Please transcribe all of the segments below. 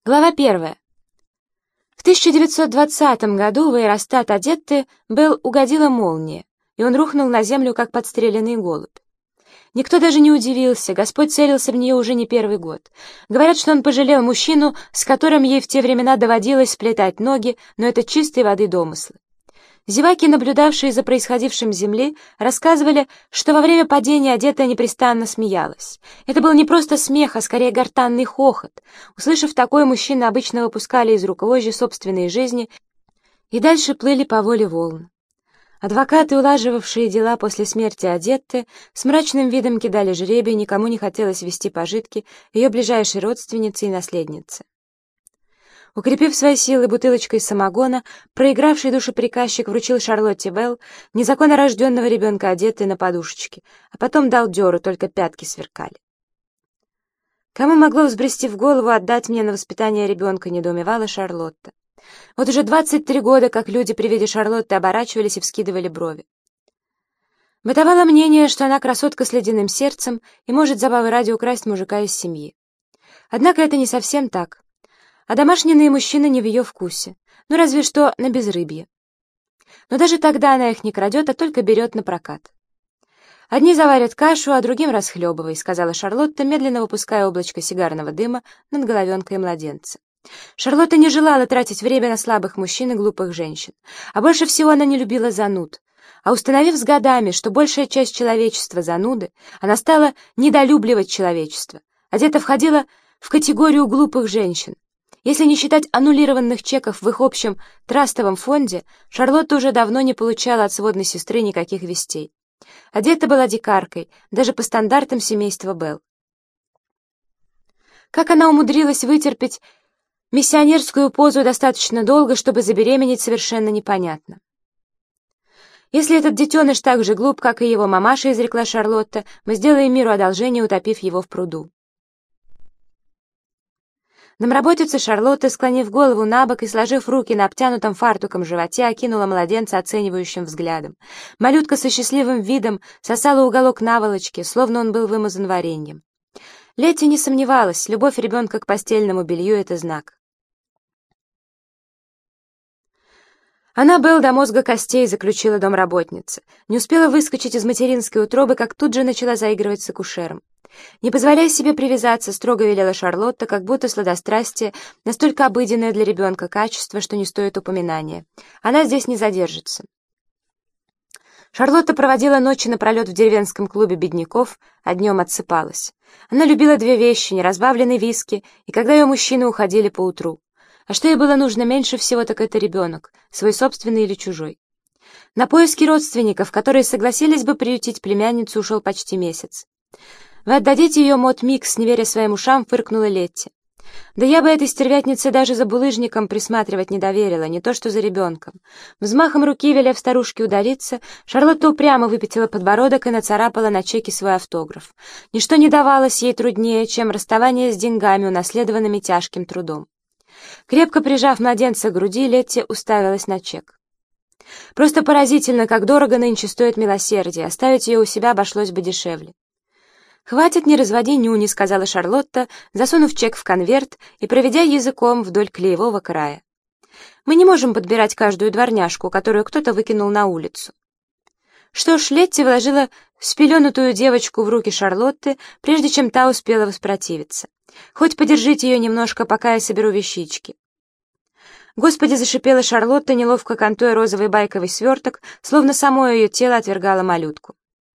Глава 1. В 1920 году в аэростат Одетты угодила молния, и он рухнул на землю, как подстреленный голубь. Никто даже не удивился, Господь целился в нее уже не первый год. Говорят, что он пожалел мужчину, с которым ей в те времена доводилось сплетать ноги, но это чистой воды домыслы. Зеваки, наблюдавшие за происходившим с земли, рассказывали, что во время падения Одетта непрестанно смеялась. Это был не просто смех, а скорее гортанный хохот. Услышав такое, мужчины обычно выпускали из рук вожжи собственной жизни и дальше плыли по воле волн. Адвокаты, улаживавшие дела после смерти Одетты, с мрачным видом кидали жребий, никому не хотелось вести пожитки ее ближайшей родственницы и наследницы. Укрепив свои силы бутылочкой самогона, проигравший душеприказчик вручил Шарлотте Белл незаконно рожденного ребенка Одетты на подушечке, а потом дал дёру, только пятки сверкали. «Кому могло взбрести в голову отдать мне на воспитание ребенка?» — недоумевала Шарлотта. Вот уже 23 года, как люди при виде Шарлотты оборачивались и вскидывали брови. Бытовало мнение, что она красотка с ледяным сердцем и может забавы ради украсть мужика из семьи. Однако это не совсем так. А домашние мужчины не в ее вкусе, ну разве что на безрыбье. Но даже тогда она их не крадет, а только берет на прокат. «Одни заварят кашу, а другим расхлебывай», — сказала Шарлотта, медленно выпуская облачко сигарного дыма над головенкой младенца. Шарлотта не желала тратить время на слабых мужчин и глупых женщин, а больше всего она не любила зануд. А установив с годами, что большая часть человечества — зануды, она стала недолюбливать человечество. Одетта входила в категорию глупых женщин. Если не считать аннулированных чеков в их общем трастовом фонде, Шарлотта уже давно не получала от сводной сестры никаких вестей. Одетта была дикаркой, даже по стандартам семейства Белл. Как она умудрилась вытерпеть миссионерскую позу достаточно долго, чтобы забеременеть, совершенно непонятно. «Если этот детеныш так же глуп, как и его мамаша», — изрекла Шарлотта, — «мы сделаем миру одолжение, утопив его в пруду». Домработица Шарлотта, склонив голову набок и сложив руки на обтянутом фартуком животе, окинула младенца оценивающим взглядом. Малютка со счастливым видом сосала уголок наволочки, словно он был вымазан вареньем. Летти не сомневалась, любовь ребенка к постельному белью — это знак. «Она Белл до мозга костей», — заключила домработница. Не успела выскочить из материнской утробы, как тут же начала заигрывать с акушером. «Не позволяй себе привязаться», — строго велела Шарлотта, как будто сладострастие настолько обыденное для ребенка качество, что не стоит упоминания. Она здесь не задержится. Шарлотта проводила ночи напролет в деревенском клубе бедняков, а днем отсыпалась. Она любила две вещи — неразбавленный виски, и когда ее мужчины уходили поутру. А что ей было нужно меньше всего, так это ребенок, свой собственный или чужой. На поиски родственников, которые согласились бы приютить племянницу, ушел почти месяц. «Вы отдадите ее Мот Микс», не веря своим ушам, фыркнула Летти. «Да я бы этой стервятнице даже за булыжником присматривать не доверила, не то что за ребенком». Взмахом руки, велев старушке удалиться, Шарлотта упрямо выпятила подбородок и нацарапала на чеке свой автограф. Ничто не давалось ей труднее, чем расставание с деньгами, унаследованными тяжким трудом. Крепко прижав младенца к груди, Летти уставилась на чек. «Просто поразительно, как дорого нынче стоит милосердие. Оставить ее у себя обошлось бы дешевле». «Хватит, не разводи нюни», — сказала Шарлотта, засунув чек в конверт и проведя языком вдоль клеевого края. «Мы не можем подбирать каждую дворняжку, которую кто-то выкинул на улицу». Что ж, Летти вложила спеленутую девочку в руки Шарлотты, прежде чем та успела воспротивиться. «Хоть подержите ее немножко, пока я соберу вещички». «Господи!» — зашипела Шарлотта, неловко кантуя розовый байковый сверток, словно само ее тело отвергало малютку.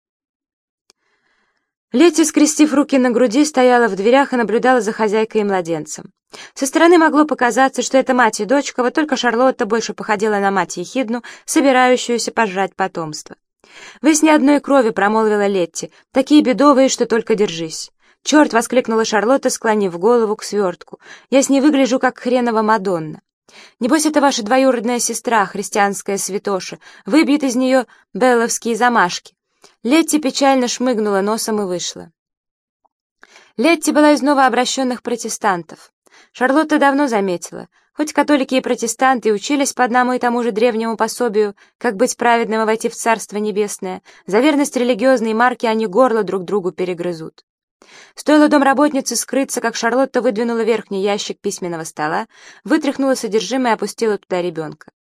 Летти, скрестив руки на груди, стояла в дверях и наблюдала за хозяйкой и младенцем. Со стороны могло показаться, что это мать и дочка, вот только Шарлотта больше походила на мать ехидну, собирающуюся пожрать потомство. «Вы с ни одной крови», — промолвила Летти, — «такие бедовые, что только держись». «Черт!» — воскликнула Шарлотта, склонив голову к свертку. «Я с ней выгляжу, как хренова Мадонна. Небось, это ваша двоюродная сестра, христианская святоша, выбьет из нее белловские замашки». Летти печально шмыгнула носом и вышла. Летти была из новообращенных протестантов. Шарлотта давно заметила, хоть католики и протестанты и учились по одному и тому же древнему пособию, как быть праведным и войти в Царство Небесное, за верность религиозной марке они горло друг другу перегрызут. Стоило домработнице скрыться, как Шарлотта выдвинула верхний ящик письменного стола, вытряхнула содержимое и опустила туда ребенка.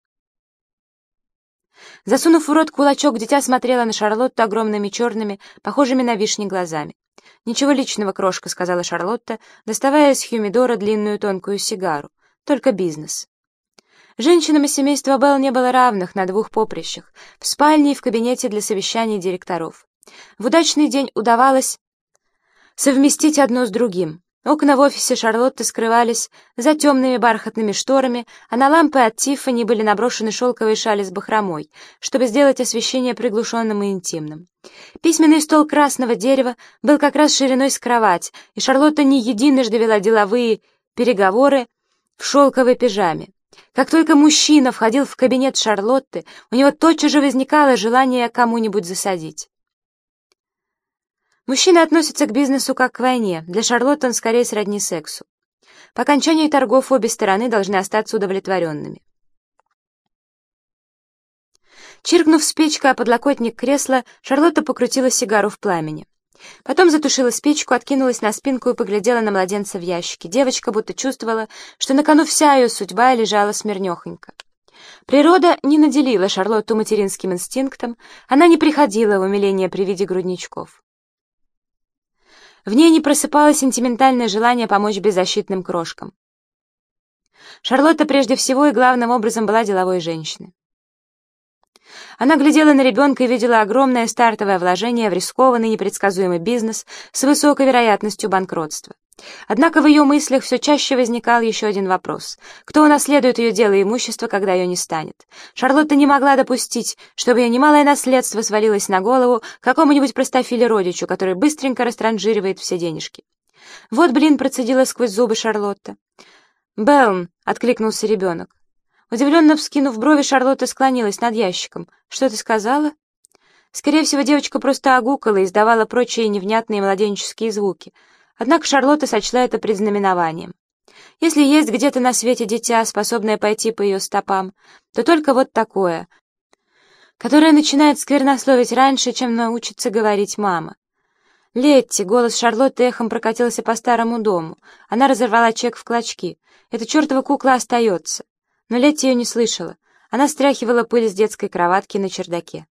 Засунув в рот кулачок, дитя смотрела на Шарлотту огромными черными, похожими на вишни глазами. «Ничего личного, крошка», — сказала Шарлотта, доставая из хьюмидора длинную тонкую сигару. «Только бизнес». Женщинам из семейства Белл не было равных на двух поприщах — в спальне и в кабинете для совещаний директоров. В удачный день удавалось совместить одно с другим. Окна в офисе Шарлотты скрывались за темными бархатными шторами, а на лампы от Тиффани были наброшены шелковые шали с бахромой, чтобы сделать освещение приглушенным и интимным. Письменный стол красного дерева был как раз шириной с кровать, и Шарлотта не единожды вела деловые переговоры в шелковой пижаме. Как только мужчина входил в кабинет Шарлотты, у него тотчас же возникало желание кому-нибудь засадить. Мужчины относятся к бизнесу как к войне, для Шарлотты он скорее сродни сексу. По окончании торгов обе стороны должны остаться удовлетворенными. Чиркнув спичкой о подлокотник кресла, Шарлотта покрутила сигару в пламени. Потом затушила спичку, откинулась на спинку и поглядела на младенца в ящике. Девочка будто чувствовала, что на кону вся ее судьба лежала смирнехонько. Природа не наделила Шарлотту материнским инстинктом, она не приходила в умиление при виде грудничков. В ней не просыпалось сентиментальное желание помочь беззащитным крошкам. Шарлотта прежде всего и главным образом была деловой женщиной. Она глядела на ребенка и видела огромное стартовое вложение в рискованный непредсказуемый бизнес с высокой вероятностью банкротства. Однако в ее мыслях все чаще возникал еще один вопрос: кто унаследует ее дело и имущество, когда ее не станет? Шарлотта не могла допустить, чтобы ее немалое наследство свалилось на голову какому-нибудь простофиле-родичу, который быстренько растранжиривает все денежки. «Вот блин», — процедила сквозь зубы Шарлотта. «Белн», — откликнулся ребенок. Удивленно вскинув брови, Шарлотта склонилась над ящиком. «Что ты сказала?» Скорее всего, девочка просто огукала и издавала прочие невнятные младенческие звуки. Однако Шарлотта сочла это предзнаменованием. Если есть где-то на свете дитя, способное пойти по ее стопам, то только вот такое, которое начинает сквернословить раньше, чем научится говорить мама. «Летти!» — голос Шарлотты эхом прокатился по старому дому. Она разорвала чек в клочки. «Эта чертова кукла остается!» Но Летти ее не слышала. Она стряхивала пыль с детской кроватки на чердаке.